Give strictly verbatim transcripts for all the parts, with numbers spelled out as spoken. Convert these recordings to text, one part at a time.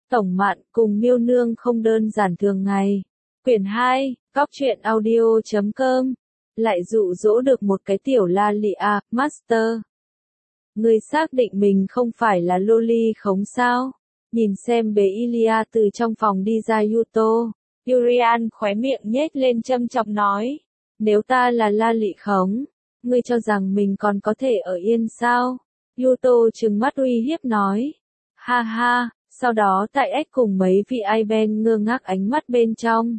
Tổng Mạn cùng Miêu Nương không đơn giản thường ngày. Quyển hai, góc truyện audio chấm com. Lại dụ dỗ được một cái tiểu la lị à, master. Người xác định mình không phải là loli khống sao? Nhìn xem bế Ilya từ trong phòng đi ra Yuto. Urian khóe miệng nhếch lên châm chọc nói. Nếu ta là la lị khống, ngươi cho rằng mình còn có thể ở yên sao? Yuto trừng mắt uy hiếp nói. Ha ha, sau đó tại ếch cùng mấy vị Aiben ngơ ngác ánh mắt bên trong.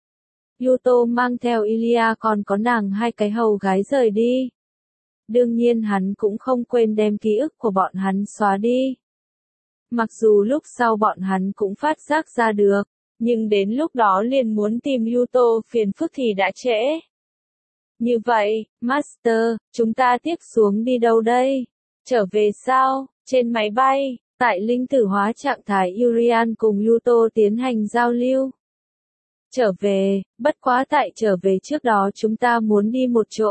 Yuto mang theo Ilya còn có nàng hai cái hầu gái rời đi. Đương nhiên hắn cũng không quên đem ký ức của bọn hắn xóa đi. Mặc dù lúc sau bọn hắn cũng phát giác ra được, nhưng đến lúc đó liền muốn tìm Yuto phiền phức thì đã trễ. Như vậy, Master, chúng ta tiếp xuống đi đâu đây? Trở về sao? Trên máy bay, tại linh tử hóa trạng thái Urian cùng Yuto tiến hành giao lưu. Trở về, bất quá tại trở về trước đó chúng ta muốn đi một chỗ.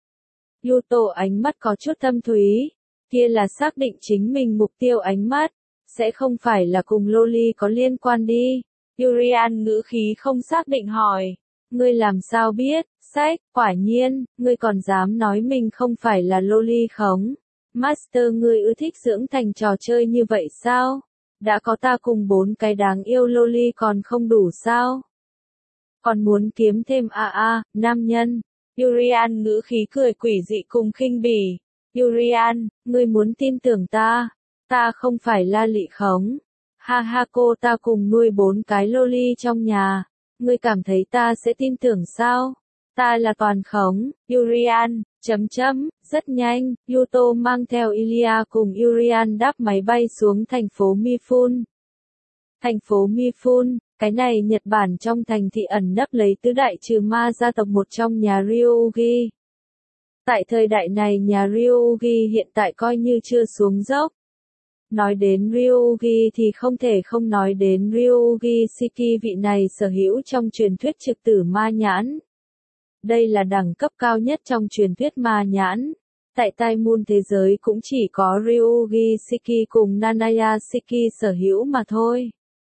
Yuto ánh mắt có chút thâm thúy, kia là xác định chính mình mục tiêu ánh mắt, sẽ không phải là cùng loli có liên quan đi. Urian ngữ khí không xác định hỏi, ngươi làm sao biết, sách, quả nhiên, ngươi còn dám nói mình không phải là loli khống. Master ngươi ưa thích dưỡng thành trò chơi như vậy sao? Đã có ta cùng bốn cái đáng yêu loli còn không đủ sao? Còn muốn kiếm thêm a a, nam nhân. Urian ngữ khí cười quỷ dị cùng khinh bỉ. Urian, ngươi muốn tin tưởng ta? Ta không phải la lị khống. Ha ha, cô ta cùng nuôi bốn cái loli trong nhà. Ngươi cảm thấy ta sẽ tin tưởng sao? Ta là toàn khống. Urian, chấm chấm, rất nhanh, Yuto mang theo Ilya cùng Urian đáp máy bay xuống thành phố Mifune. Thành phố Mifune, cái này Nhật Bản trong thành thị ẩn nấp lấy tứ đại trừ ma gia tộc một trong nhà Ryuugi. Tại thời đại này nhà Ryuugi hiện tại coi như chưa xuống dốc. Nói đến Ryuugi thì không thể không nói đến Ryuugi Shiki, vị này sở hữu trong truyền thuyết trực tử ma nhãn. Đây là đẳng cấp cao nhất trong truyền thuyết ma nhãn. Tại Tai Moon thế giới cũng chỉ có Ryuugi Shiki cùng Nanaya Shiki sở hữu mà thôi.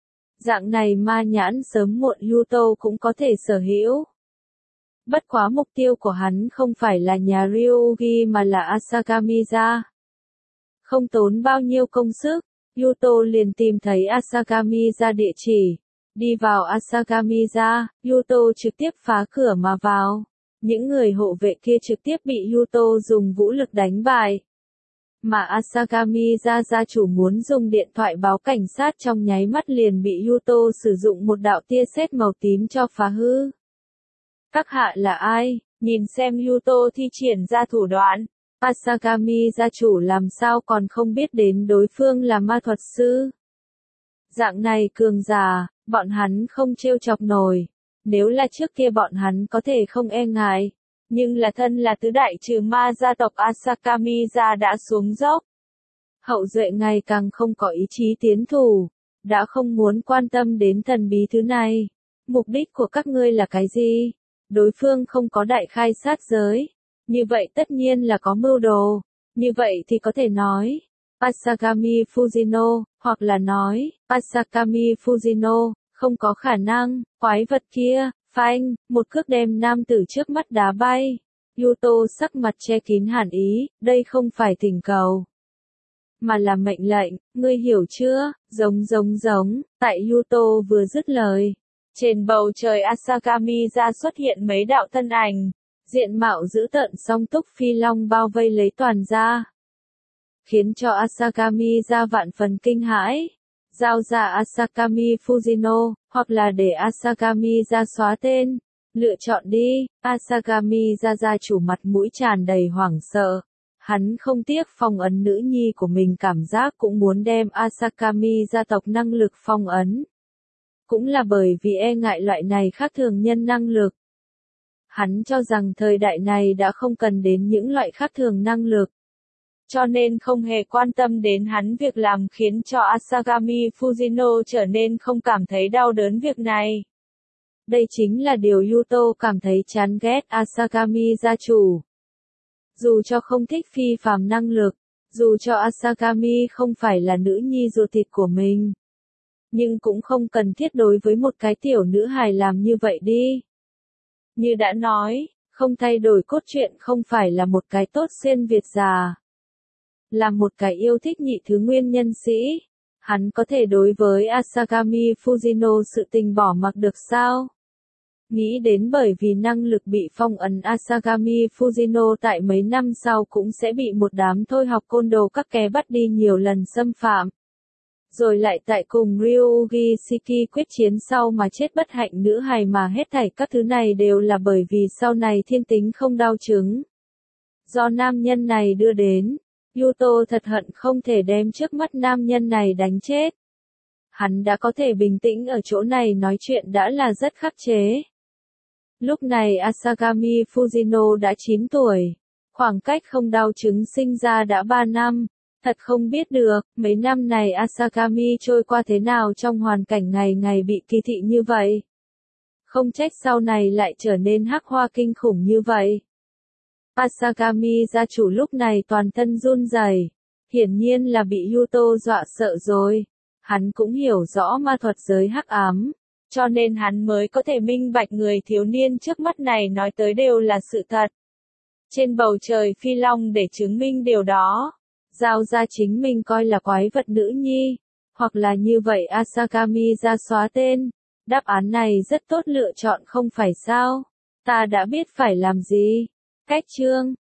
Dạng này ma nhãn sớm muộn Yuto cũng có thể sở hữu. Bất quá mục tiêu của hắn không phải là nhà Ryuugi mà là Asakamiza. Không tốn bao nhiêu công sức, Yuto liền tìm thấy Asakamiza địa chỉ. Đi vào Asakamiza, Yuto trực tiếp phá cửa mà vào. Những người hộ vệ kia trực tiếp bị Yuto dùng vũ lực đánh bại. Mà Asakamiza gia chủ muốn dùng điện thoại báo cảnh sát trong nháy mắt liền bị Yuto sử dụng một đạo tia sét màu tím cho phá hư. Các hạ là ai? Nhìn xem Yuto thi triển ra thủ đoạn. Asakami gia chủ làm sao còn không biết đến đối phương là ma thuật sư. Dạng này cường giả, bọn hắn không trêu chọc nổi. Nếu là trước kia bọn hắn có thể không e ngại. Nhưng là thân là tứ đại trừ ma gia tộc Asakamiza đã xuống dốc. Hậu duệ ngày càng không có ý chí tiến thủ. Đã không muốn quan tâm đến thần bí thứ này. Mục đích của các ngươi là cái gì? Đối phương không có đại khai sát giới. Như vậy tất nhiên là có mưu đồ. Như vậy thì có thể nói. Asakami Fujino, hoặc là nói, Asakami Fujino, không có khả năng, quái vật kia, phanh, một cước đem nam tử trước mắt đá bay. Yuto sắc mặt che kín hàn ý, đây không phải thỉnh cầu, mà là mệnh lệnh, ngươi hiểu chưa, giống giống giống, tại Yuto vừa dứt lời. Trên bầu trời Asakami ra xuất hiện mấy đạo thân ảnh, diện mạo dữ tợn song túc phi long bao vây lấy toàn ra. Khiến cho Asakami ra vạn phần kinh hãi. Giao ra Asakami Fujino, hoặc là để Asakami ra xóa tên. Lựa chọn đi, Asakami ra gia chủ mặt mũi tràn đầy hoảng sợ. Hắn không tiếc phong ấn nữ nhi của mình, cảm giác cũng muốn đem Asakami gia tộc năng lực phong ấn. Cũng là bởi vì e ngại loại này khác thường nhân năng lực. Hắn cho rằng thời đại này đã không cần đến những loại khác thường năng lực. Cho nên không hề quan tâm đến hắn việc làm khiến cho Asakami Fujino trở nên không cảm thấy đau đớn việc này. Đây chính là điều Yuto cảm thấy chán ghét Asakami gia chủ. Dù cho không thích phi phàm năng lực, dù cho Asakami không phải là nữ nhi ruột thịt của mình. Nhưng cũng không cần thiết đối với một cái tiểu nữ hài làm như vậy đi. Như đã nói, không thay đổi cốt truyện không phải là một cái tốt xuyên Việt già. Là một cái yêu thích nhị thứ nguyên nhân sĩ. Hắn có thể đối với Asagami Fujino sự tình bỏ mặc được sao? Nghĩ đến bởi vì năng lực bị phong ấn Asagami Fujino tại mấy năm sau cũng sẽ bị một đám thôi học côn đồ các ké bắt đi nhiều lần xâm phạm. Rồi lại tại cùng Ryugi Shiki quyết chiến sau mà chết bất hạnh nữ hài mà hết thảy các thứ này đều là bởi vì sau này thiên tính không đau chứng. Do nam nhân này đưa đến, Yuto thật hận không thể đem trước mắt nam nhân này đánh chết. Hắn đã có thể bình tĩnh ở chỗ này nói chuyện đã là rất khắc chế. Lúc này Asagami Fujino đã chín tuổi, khoảng cách không đau chứng sinh ra đã ba năm. Thật không biết được, mấy năm này Asagami trôi qua thế nào trong hoàn cảnh ngày ngày bị kỳ thị như vậy. Không trách sau này lại trở nên hắc hoa kinh khủng như vậy. Asagami gia chủ lúc này toàn thân run rẩy, hiển nhiên là bị Yuto dọa sợ rồi. Hắn cũng hiểu rõ ma thuật giới hắc ám, cho nên hắn mới có thể minh bạch người thiếu niên trước mắt này nói tới đều là sự thật. Trên bầu trời phi long để chứng minh điều đó. Giao ra chính mình coi là quái vật nữ nhi, hoặc là như vậy Asagami ra xóa tên. Đáp án này rất tốt lựa chọn không phải sao? Ta đã biết phải làm gì. Cách chương